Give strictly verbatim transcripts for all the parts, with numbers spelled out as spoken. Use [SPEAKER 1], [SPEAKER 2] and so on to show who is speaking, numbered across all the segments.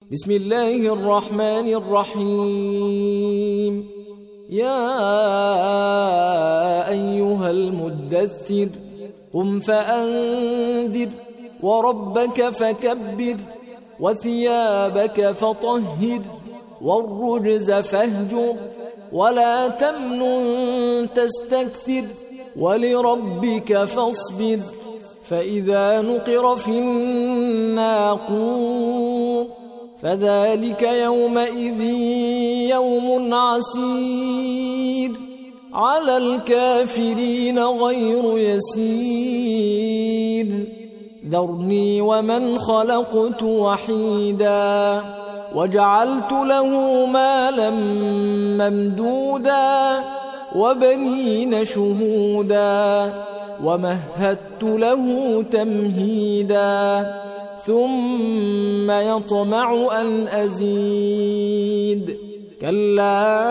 [SPEAKER 1] بسم الله الرحمن الرحيم. يا أيها المدثر قم فأنذر وربك فكبر وثيابك فطهر والرجز فاهجر ولا تمنن تستكثر ولربك فاصبر فإذا نقر في الناقور فذلك يومئذ يوم عسير على الكافرين غير يسير ذرني ومن خلقت وحيدا وجعلت له مالا ممدودا وبنين شهودا ومهدت له تمهيدا ثم يطمع أن أزيد كلا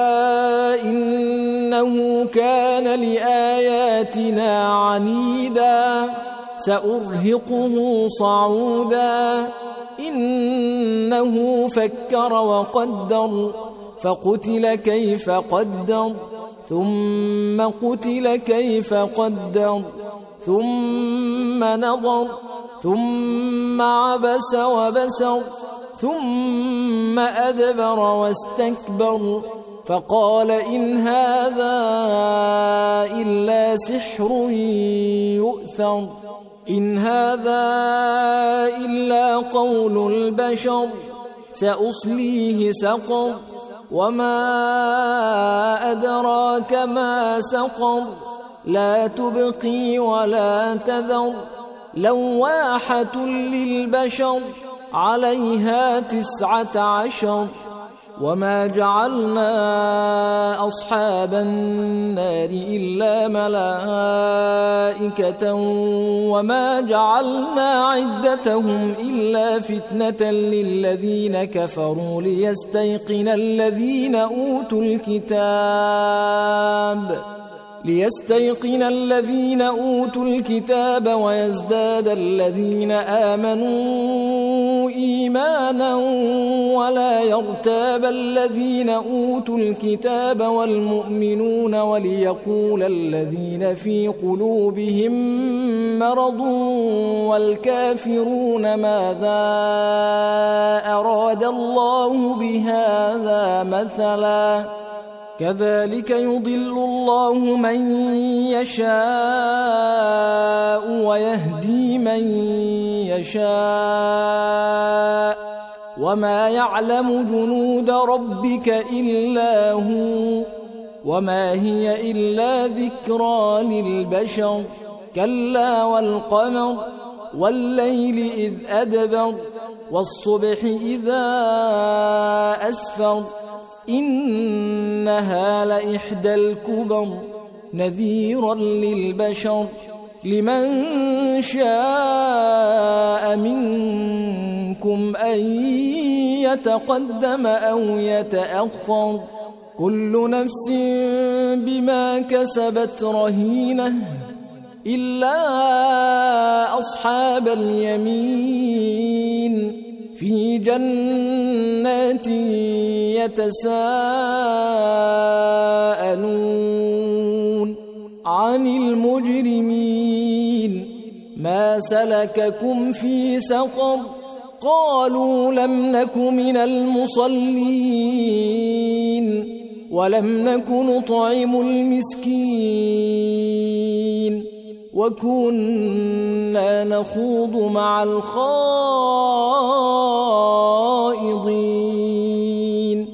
[SPEAKER 1] إنه كان لآياتنا عنيدا سأرهقه صعودا إنه فكر وقدر فقتل كيف قدر ثم قتل كيف قدر ثم نظر ثم عبس وبسر ثم أدبر واستكبر فقال إن هذا إلا سحر يؤثر إن هذا إلا قول البشر سأصليه سقر وما أدراك ما سقر لا تبقي ولا تذر لواحة للبشر عليها تسعة عشر وما جعلنا أصحاب النار إلا ملائكة وما جعلنا عدتهم إلا فتنة للذين كفروا ليستيقن الذين أوتوا الكتاب ليستيقن الذين أوتوا الكتاب ويزداد الذين آمنوا إيمانا ولا يرتاب الذين أوتوا الكتاب والمؤمنون وليقول الذين في قلوبهم مرض والكافرون ماذا أراد الله بهذا مثلا كذلك يضل الله من يشاء ويهدي من يشاء وما يعلم جنود ربك إلا هو وما هي إلا ذكرى للبشر كلا والقمر والليل إذ أدبر والصبح إذا أسفر إنها لإحدى الكبر نذيرا للبشر لمن شاء منكم أن يتقدم أو يتأخر كل نفس بما كسبت رهينة إلا أصحاب اليمين في جنات يتساءلون عن المجرمين ما سلككم في سقر قالوا لم نك من المصلين ولم نك نطعم المسكين وكنا نخوض مع الخائضين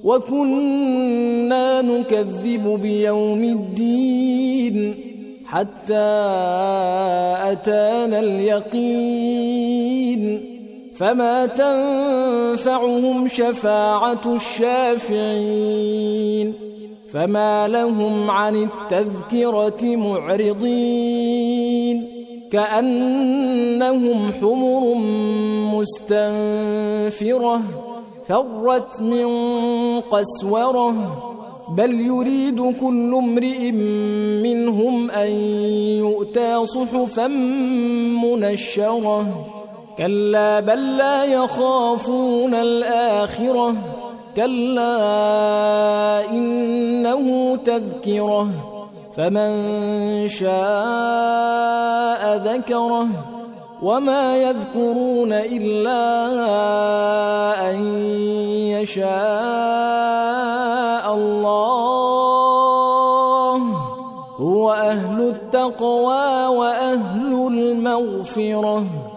[SPEAKER 1] وكنا نكذب بيوم الدين حتى أتانا اليقين فما تنفعهم شفاعة الشافعين فما لهم عن التذكرة معرضين كأنهم حمر مستنفرة فرت من قسورة بل يريد كل امرئ منهم أن يؤتى صحفا منشرة كلا بل لا يخافون الآخرة كلا إنه تذكرة فمن شاء ذكره وما يذكرون إلا أن يشاء الله هو أهل التقوى وأهل المغفرة.